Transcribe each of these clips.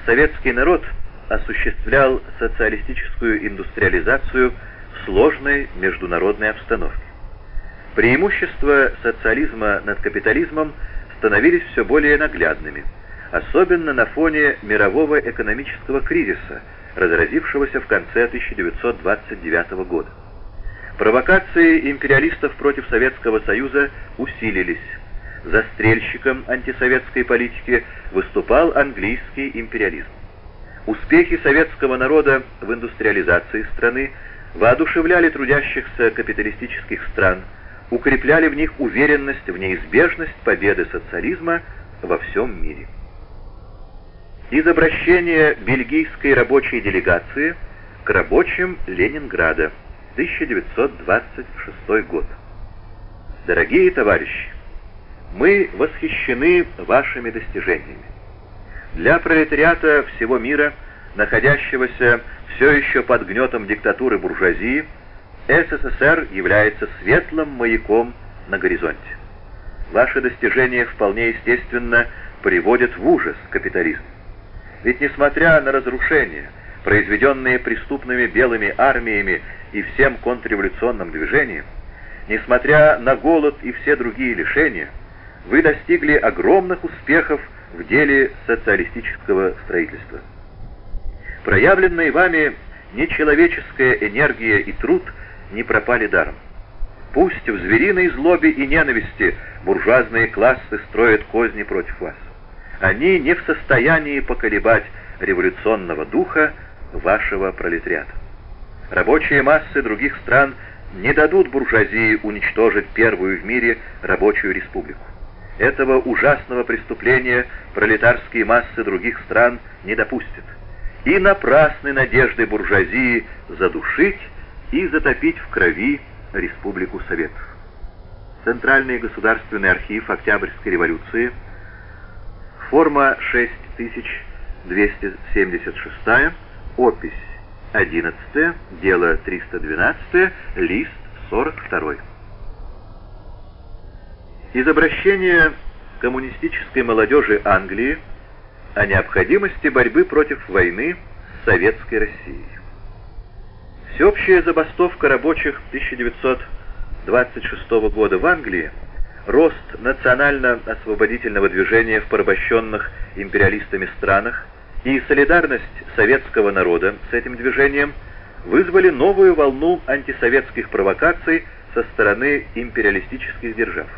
советский народ осуществлял социалистическую индустриализацию в сложной международной обстановке. Преимущества социализма над капитализмом становились все более наглядными, особенно на фоне мирового экономического кризиса, разразившегося в конце 1929 года. Провокации империалистов против Советского Союза усилились. Застрельщиком антисоветской политики выступал английский империализм. Успехи советского народа в индустриализации страны воодушевляли трудящихся капиталистических стран, укрепляли в них уверенность в неизбежность победы социализма во всем мире. Из обращения бельгийской рабочей делегации к рабочим Ленинграда, 1926 год. Дорогие товарищи, мы восхищены вашими достижениями. Для пролетариата всего мира, находящегося все еще под гнетом диктатуры буржуазии, СССР является светлым маяком на горизонте. Ваши достижения вполне естественно приводят в ужас капитализм. Ведь несмотря на разрушения, произведенные преступными белыми армиями и всем контрреволюционным движением, несмотря на голод и все другие лишения, вы достигли огромных успехов в деле социалистического строительства. Проявленные вами нечеловеческая энергия и труд не пропали даром. Пусть в звериной злобе и ненависти буржуазные классы строят козни против вас. Они не в состоянии поколебать революционного духа вашего пролетариата. Рабочие массы других стран не дадут буржуазии уничтожить первую в мире рабочую республику. Этого ужасного преступления пролетарские массы других стран не допустят. И напрасны надежды буржуазии задушить и затопить в крови Республику Советов. Центральный государственный архив Октябрьской революции, форма 6276, опись 11, дело 312, лист 42. Из обращения коммунистической молодежи Англии о необходимости борьбы против войны с Советской Россией. Всеобщая забастовка рабочих 1926 года в Англии, рост национально-освободительного движения в порабощенных империалистами странах и солидарность советского народа с этим движением вызвали новую волну антисоветских провокаций со стороны империалистических держав.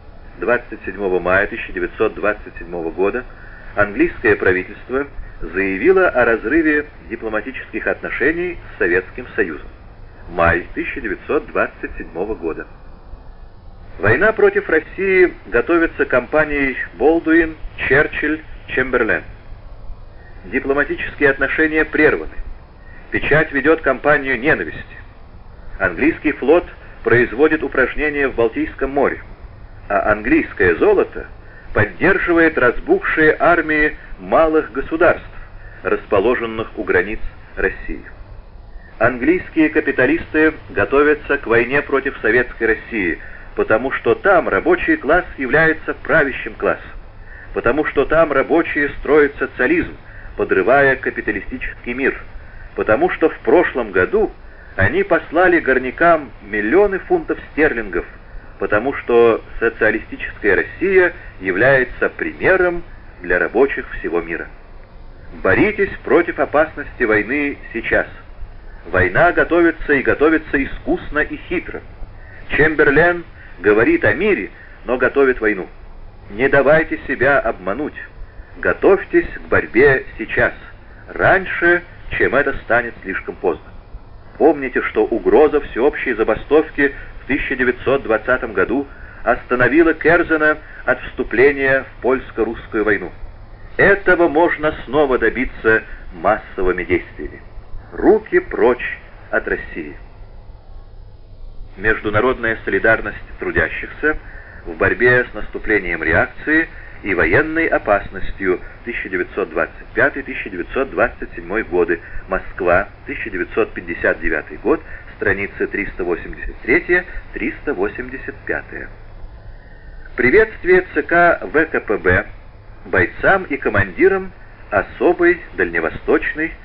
27 мая 1927 года английское правительство заявило о разрыве дипломатических отношений с Советским Союзом. Май 1927 года. Война против России готовится кампанией Болдуин, Черчилль, Чемберлен. Дипломатические отношения прерваны. Печать ведет кампанию ненависти. Английский флот производит упражнения в Балтийском море, а английское золото поддерживает разбухшие армии малых государств, расположенных у границ России. Английские капиталисты готовятся к войне против Советской России, потому что там рабочий класс является правящим классом, потому что там рабочие строят социализм, подрывая капиталистический мир, потому что в прошлом году они послали горнякам миллионы фунтов стерлингов, потому что социалистическая Россия является примером для рабочих всего мира. Боритесь против опасности войны сейчас. Война готовится и готовится искусно и хитро. Чемберлен говорит о мире, но готовит войну. Не давайте себя обмануть. Готовьтесь к борьбе сейчас, раньше, чем это станет слишком поздно. Помните, что угроза всеобщей забастовки в 1920 году остановила Керзена от вступления в польско-русскую войну. Этого можно снова добиться массовыми действиями. Руки прочь от России. Международная солидарность трудящихся в борьбе с наступлением реакции и военной опасностью, 1925-1927 годы, Москва, 1959 год, страницы 383-385. Приветствие ЦК ВКПБ бойцам и командирам особый дальневосточный